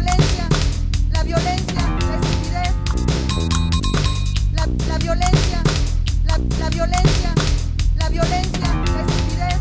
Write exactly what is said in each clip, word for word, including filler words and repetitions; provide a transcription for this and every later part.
violencia, la violencia, la estupidez, la, la violencia, la, la violencia, la violencia, la estupidez.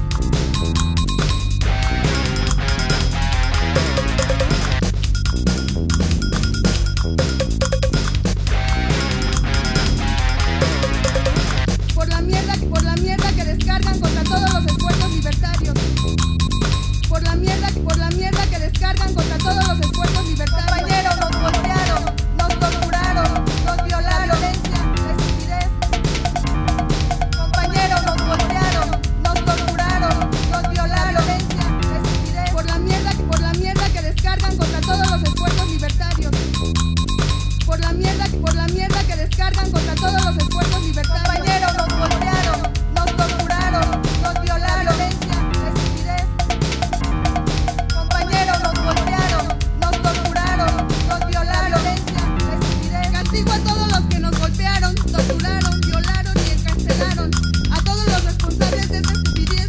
Por la mierda, por la mierda que descargan contra todos los esfuerzos libertarios. Por la mierda, por la mierda que descargan contra todos los esfuerzos libertarios. Compañeros, nos golpearon, nos torturaron, nos violaron. La violencia, la estupidez. Compañeros, nos golpearon, nos torturaron, nos violaron. La violencia, la estupidez. Por la mierda, por la mierda que descargan contra todos los esfuerzos libertarios. Por la mierda, por la mierda que descargan contra todos los esfuerzos libertarios. Compañeros, nos golpearon, nos torturaron, nos violaron. La violencia, la estupidez. Compañeros, nos golpearon, nos torturaron, nos violaron. La violencia, la estupidez. Castigo a todos los que nos golpearon, torturaron, violaron y encarcelaron. A todos los responsables de esta estupidez.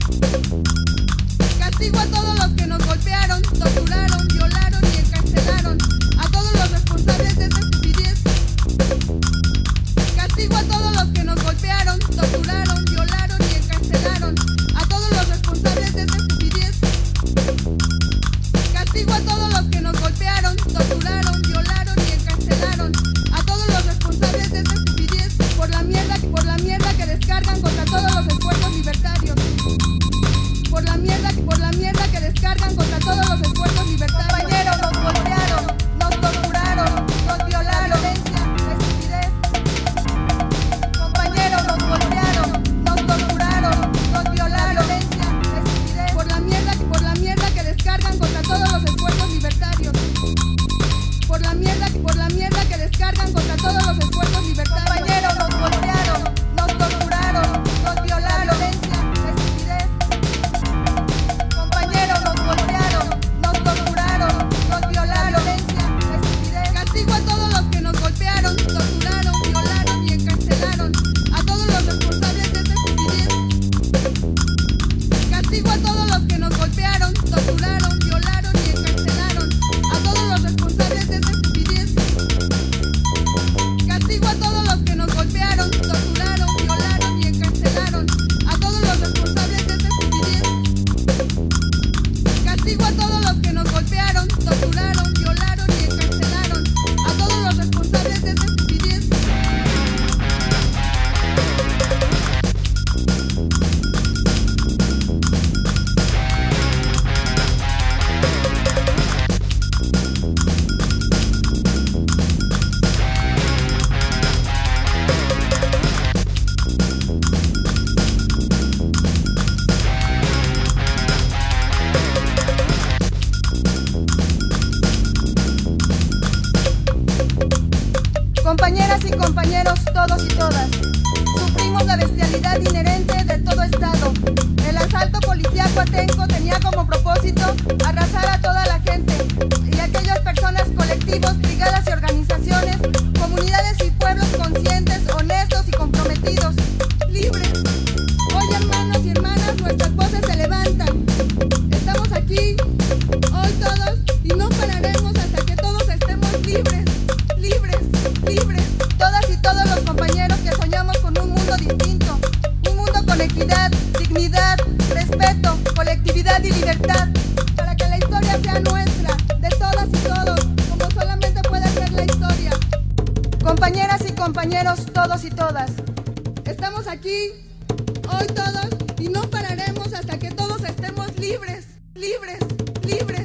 Castigo a todos los que nos golpearon, torturaron, violaron y encarcelaron. A todos los responsables de esta estupidez. Castigo a todos los que nos golpearon, torturaron, violaron y encarcelaron. A todos los responsables de esta estupidez. Castigo a todos los que nos golpearon, torturaron, violaron y encarcelaron. A todos los responsables de esta estupidez. Por la mierda, por la mierda que descargan contra todos los esfuerzos libertarios. Por la mierda, por la mierda que descargan contra todos los esfuerzos libertarios. Compañeros, nos golpearon, nos torturaron, nos violaron. La violencia, la estupidez. Compañeros, nos golpearon, nos torturaron, nos violaron. La violencia, la estupidez. Por la mierda, por la mierda que descargan contra todos los esfuerzos libertarios. Por la mierda, por la mierda que descargan contra todos los esfuerzos libertarios. Compañeros, nos golpearon, nos torturaron, nos violaron. La violencia, la estupidez. Compañeros, nos golpearon, nos torturaron, nos violaron. La violencia, la estupidez. Castigo a todos los que nos golpearon, torturaron, violaron y encarcelaron. A todos los responsables de esta estupidez. Castigo a todos los que nos golpearon, torturaron, violaron y encarcelaron. A todos los responsables de esta estupidez. Castigo a todos los que nos golpearon, torturaron, violaron y encarcelaron. A todos los responsables de esta estupidez. Castigo a todos los que nos golpearon, torturaron, violaron y encarcelaron. A todos los responsables de esta estupidez. Compañeras y compañeros, todos y todas, sufrimos la bestialidad inherente de todo Estado. El asalto policíaco atenco tenía como propósito arrasar a toda la gente y aquellas personas, colectivos, brigadas y organizaciones, comunidades y pueblos conscientes, honestos y comprometidos, libres. Hoy, hermanos y hermanas, nuestras voces se levantan. Estamos aquí, hoy todos, y no pararemos hasta que todos estemos libres, libres, libres. Todas y todos los compañeros que soñamos con un mundo distinto, un mundo con equidad, dignidad, respeto, colectividad y libertad, para que la historia sea nuestra, de todas y todos, como solamente puede ser la historia. Compañeras y compañeros, todos y todas, estamos aquí, hoy todos, y no pararemos hasta que todos estemos libres, libres, libres.